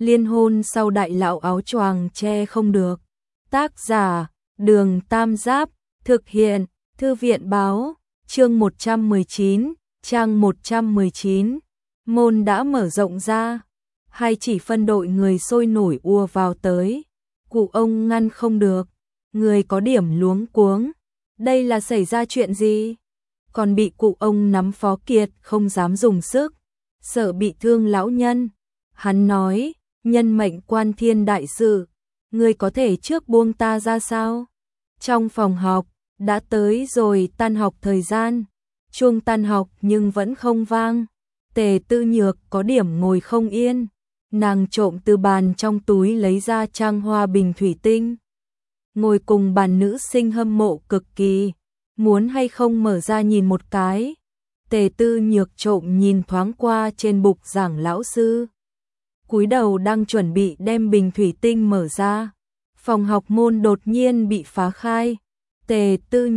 Liên hôn sau đại lão áo choàng che không được. Tác giả, Đường Tam Giáp, thực hiện, Thư viện báo, chương 119, trang 119. Môn đã mở rộng ra, hai chỉ phân đội người sôi nổi ùa vào tới. Cụ ông ngăn không được, người có điểm luống cuống. Đây là xảy ra chuyện gì? Còn bị cụ ông nắm Phó Kiệt không dám dùng sức, sợ bị thương lão nhân. Hắn nói, nhân mệnh quan thiên đại sự, ngươi có thể trước buông ta ra sao? Trong phòng học, đã tới rồi tan học thời gian, chuông tan học nhưng vẫn không vang. Tề Tư Nhược có điểm ngồi không yên, nàng trộm từ bàn trong túi lấy ra trang hoa bình thủy tinh. Ngồi cùng bàn nữ sinh hâm mộ cực kỳ, muốn hay không mở ra nhìn một cái. Tề Tư Nhược trộm nhìn thoáng qua trên bục giảng lão sư, cúi đầu đang chuẩn bị đem bình thủy tinh mở ra. Phòng học môn đột nhiên bị phá khai. Tề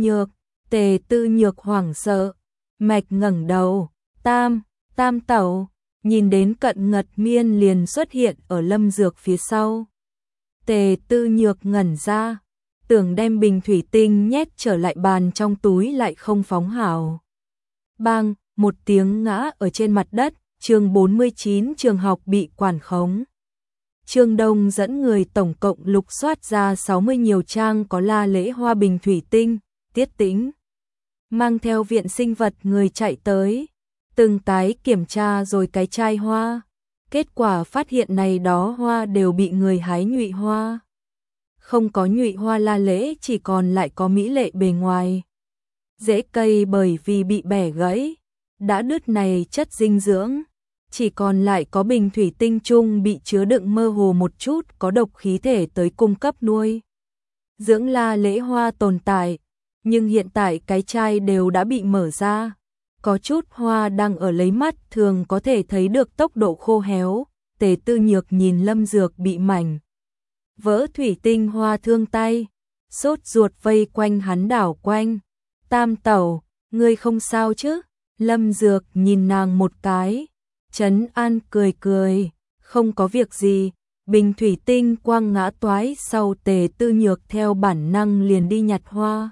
Tư Nhược hoảng sợ, mạch ngẩng đầu, Tam tẩu, nhìn đến Cận Ngật Miên liền xuất hiện ở Lâm Dược phía sau. Tề Tư Nhược ngẩn ra, tưởng đem bình thủy tinh nhét trở lại bàn trong túi lại không phóng hảo. Bang, một tiếng ngã ở trên mặt đất. Chương 49 trường học bị quản khống. Trương Đông dẫn người tổng cộng lục soát ra 60 nhiều trang có la lễ hoa bình thủy tinh. Tiết Tĩnh mang theo viện sinh vật người chạy tới, từng cái kiểm tra rồi cái chai hoa. Kết quả phát hiện này đó hoa đều bị người hái nhụy hoa. Không có nhụy hoa la lễ, chỉ còn lại có mỹ lệ bề ngoài. Rễ cây bởi vì bị bẻ gãy, đã đứt này chất dinh dưỡng, chỉ còn lại có bình thủy tinh chung bị chứa đựng mơ hồ một chút có độc khí thể tới cung cấp nuôi dưỡng la lễ hoa tồn tại, nhưng hiện tại cái chai đều đã bị mở ra, có chút hoa đang ở lấy mắt thường có thể thấy được tốc độ khô héo. Tề Tư Nhược nhìn Lâm Dược bị mảnh vỡ thủy tinh hoa thương tay, sốt ruột vây quanh hắn đảo quanh. Tam tẩu, ngươi không sao chứ? Lâm Dược nhìn nàng một cái, trấn an cười cười, không có việc gì. Bình thủy tinh quăng ngã toái sau, Tề Tư Nhược theo bản năng liền đi nhặt hoa.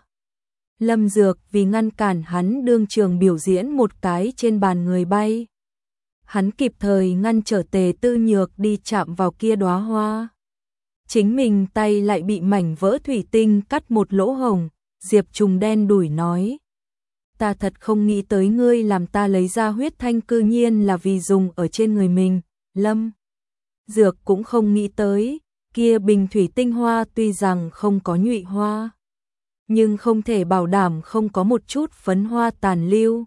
Lâm Dược vì ngăn cản hắn đương trường biểu diễn một cái trên bàn người bay. Hắn kịp thời ngăn trở Tề Tư Nhược đi chạm vào kia đóa hoa. Chính mình tay lại bị mảnh vỡ thủy tinh cắt một lỗ hổng. Diệp Trùng đen đủi nói, ta thật không nghĩ tới ngươi làm ta lấy ra huyết thanh cư nhiên là vì dùng ở trên người mình. Lâm Dược cũng không nghĩ tới, kia bình thủy tinh hoa tuy rằng không có nhụy hoa, nhưng không thể bảo đảm không có một chút phấn hoa tàn lưu.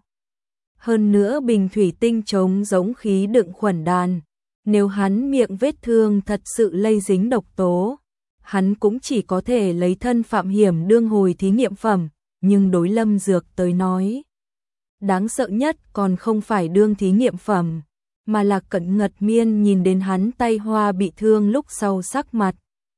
Hơn nữa bình thủy tinh trống giống khí đựng khuẩn đàn, nếu hắn miệng vết thương thật sự lây dính độc tố, hắn cũng chỉ có thể lấy thân phạm hiểm đương hồi thí nghiệm phẩm. Nhưng đối Lâm Dược tới nói, đáng sợ nhất còn không phải đương thí nghiệm phẩm, mà là Cận Ngật Miên nhìn đến hắn tay hoa bị thương lúc sau sắc mặt.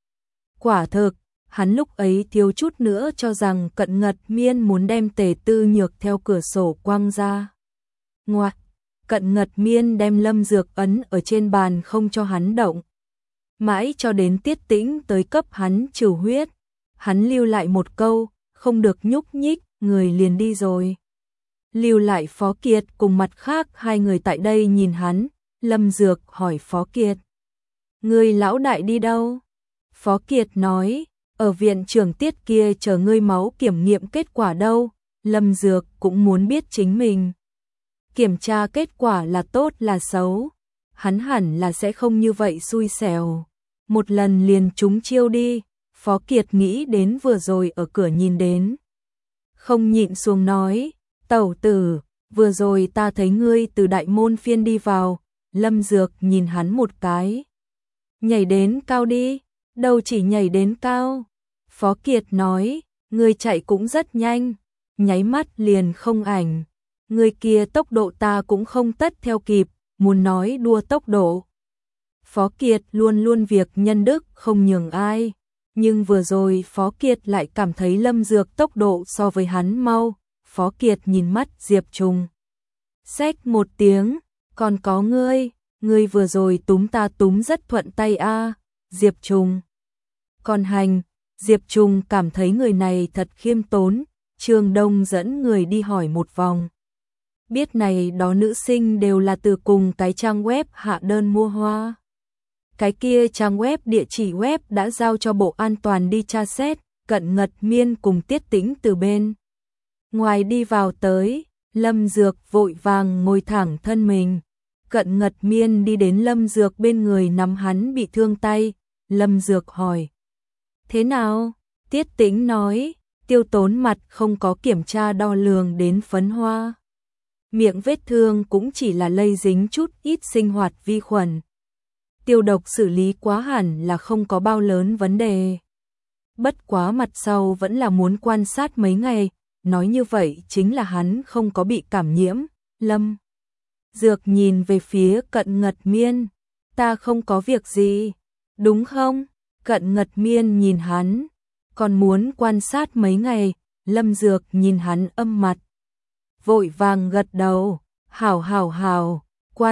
Quả thực, hắn lúc ấy thiếu chút nữa cho rằng Cận Ngật Miên muốn đem Tề Tư Nhược theo cửa sổ quăng ra. Ngoặt, Cận Ngật Miên đem Lâm Dược ấn ở trên bàn không cho hắn động. Mãi cho đến Tiết Tĩnh tới cấp hắn trừ huyết, hắn lưu lại một câu, không được nhúc nhích, người liền đi rồi. Lưu lại Phó Kiệt cùng mặt khác hai người tại đây nhìn hắn. Lâm Dược hỏi Phó Kiệt, ngươi lão đại đi đâu? Phó Kiệt nói, ở viện trưởng Tiết kia chờ ngươi máu kiểm nghiệm kết quả đâu. Lâm Dược cũng muốn biết chính mình kiểm tra kết quả là tốt là xấu. Hắn hẳn là sẽ không như vậy xui xẻo, một lần liền trúng chiêu đi. Phó Kiệt nghĩ đến vừa rồi ở cửa nhìn đến, không nhịn xuống nói, tẩu tử, vừa rồi ta thấy ngươi từ đại môn phiên đi vào. Lâm Dược nhìn hắn một cái, nhảy đến cao đi, đâu chỉ nhảy đến cao. Phó Kiệt nói, ngươi chạy cũng rất nhanh, nháy mắt liền không ảnh, ngươi kia tốc độ ta cũng không tất theo kịp, muốn nói đua tốc độ. Phó Kiệt luôn luôn việc nhân đức không nhường ai, nhưng vừa rồi Phó Kiệt lại cảm thấy Lâm Dược tốc độ so với hắn mau. Phó Kiệt nhìn mắt Diệp Trùng, xách một tiếng, còn có ngươi. ngươi vừa rồi túm ta túm rất thuận tay a. Diệp Trùng. Còn hành, Diệp Trùng cảm thấy người này thật khiêm tốn, Trương Đông dẫn người đi hỏi một vòng. Biết này đó nữ sinh đều là từ cùng cái trang web hạ đơn mua hoa. Cái kia trang web địa chỉ web đã giao cho Bộ An toàn đi tra xét, Cận Ngật Miên cùng Tiết Tĩnh từ bên ngoài đi vào tới, Lâm Dược vội vàng ngồi thẳng thân mình. Cận Ngật Miên đi đến Lâm Dược bên người nắm hắn bị thương tay, Lâm Dược hỏi. Thế nào? Tiết Tĩnh nói, Tiêu Tốn mặt không có kiểm tra đo lường đến phấn hoa. Miệng vết thương cũng chỉ là lây dính chút ít sinh hoạt vi khuẩn. Tiêu độc xử lý quá hẳn là không có bao lớn vấn đề. Bất quá mặt sau vẫn là muốn quan sát mấy ngày, nói như vậy chính là hắn không có bị cảm nhiễm. Lâm Dược nhìn về phía Cận Ngật Miên, ta không có việc gì, đúng không? Cận Ngật Miên nhìn hắn, còn muốn quan sát mấy ngày. Lâm Dược nhìn hắn âm mặt, vội vàng gật đầu, hảo hảo hảo,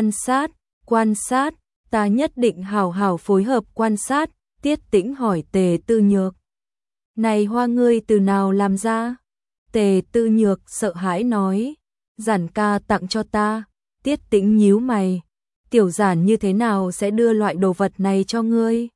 quan sát, ta nhất định hảo hảo phối hợp quan sát. Tiết Tĩnh hỏi Tề Tư Nhược, này hoa ngươi từ nào làm ra? Tề Tư Nhược sợ hãi nói, Giản ca tặng cho ta. Tiết Tĩnh nhíu mày, tiểu Giản như thế nào sẽ đưa loại đồ vật này cho ngươi?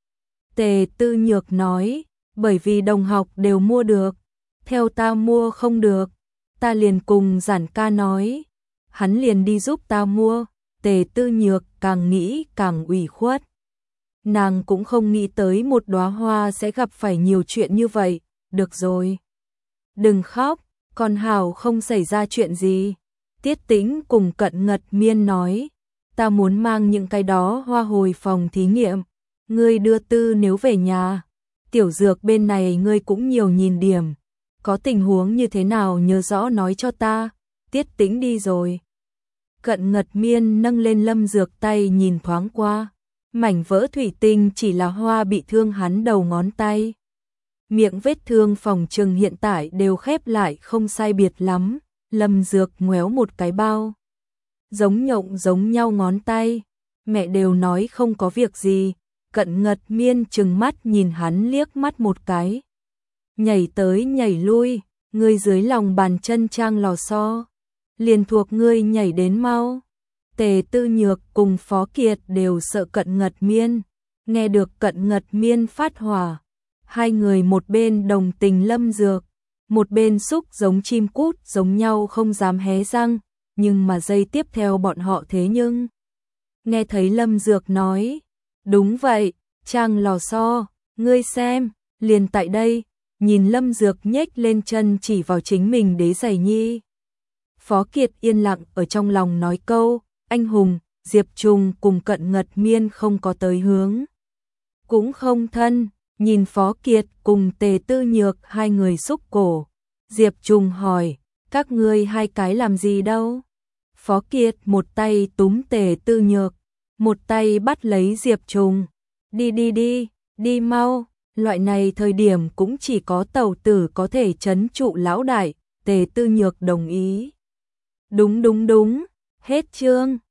Tề Tư Nhược nói, bởi vì đồng học đều mua được, theo ta mua không được, ta liền cùng Giản ca nói, hắn liền đi giúp ta mua. Tề Tư Nhược càng nghĩ càng ủy khuất. Nàng cũng không nghĩ tới một đóa hoa sẽ gặp phải nhiều chuyện như vậy. Được rồi, đừng khóc, còn hảo không xảy ra chuyện gì. Tiết Tĩnh cùng Cận Ngật Miên nói, ta muốn mang những cái đó hoa hồi phòng thí nghiệm, ngươi đưa tư nếu về nhà. Tiểu Dược bên này ngươi cũng nhiều nhìn điểm, có tình huống như thế nào nhớ rõ nói cho ta. Tiết Tĩnh đi rồi. Cận Ngật Miên nâng lên Lâm Dược tay nhìn thoáng qua, mảnh vỡ thủy tinh chỉ là hoa bị thương hắn đầu ngón tay. Miệng vết thương phòng trừng hiện tại đều khép lại không sai biệt lắm. Lâm Dược ngoéo một cái bao, giống nhộng giống nhau ngón tay. Mẹ đều nói không có việc gì. Cận Ngật Miên trừng mắt nhìn hắn liếc mắt một cái, nhảy tới nhảy lui, ngươi dưới lòng bàn chân trang lò xo, liền thuộc ngươi nhảy đến mau. Tề Tư Nhược cùng Phó Kiệt đều sợ Cận Ngật Miên, nghe được Cận Ngật Miên phát hỏa, hai người một bên đồng tình Lâm Dược, một bên xúc giống chim cút giống nhau không dám hé răng, nhưng mà giây tiếp theo bọn họ thế nhưng nghe thấy Lâm Dược nói, đúng vậy, trang lò xo, ngươi xem, liền tại đây. Nhìn Lâm Dược nhếch lên chân chỉ vào chính mình đế giày nhi. Phó Kiệt yên lặng ở trong lòng nói câu, anh hùng. Diệp Trùng cùng Cận Ngật Miên không có tới hướng, cũng không thân. Nhìn Phó Kiệt cùng Tề Tư Nhược hai người xúc cổ, Diệp Trùng hỏi, các ngươi hai cái làm gì đâu? Phó Kiệt một tay túm Tề Tư Nhược, một tay bắt lấy Diệp Trùng. Đi mau, loại này thời điểm cũng chỉ có tẩu tử có thể trấn trụ lão đại. Tề Tư Nhược đồng ý. Đúng, hết chương.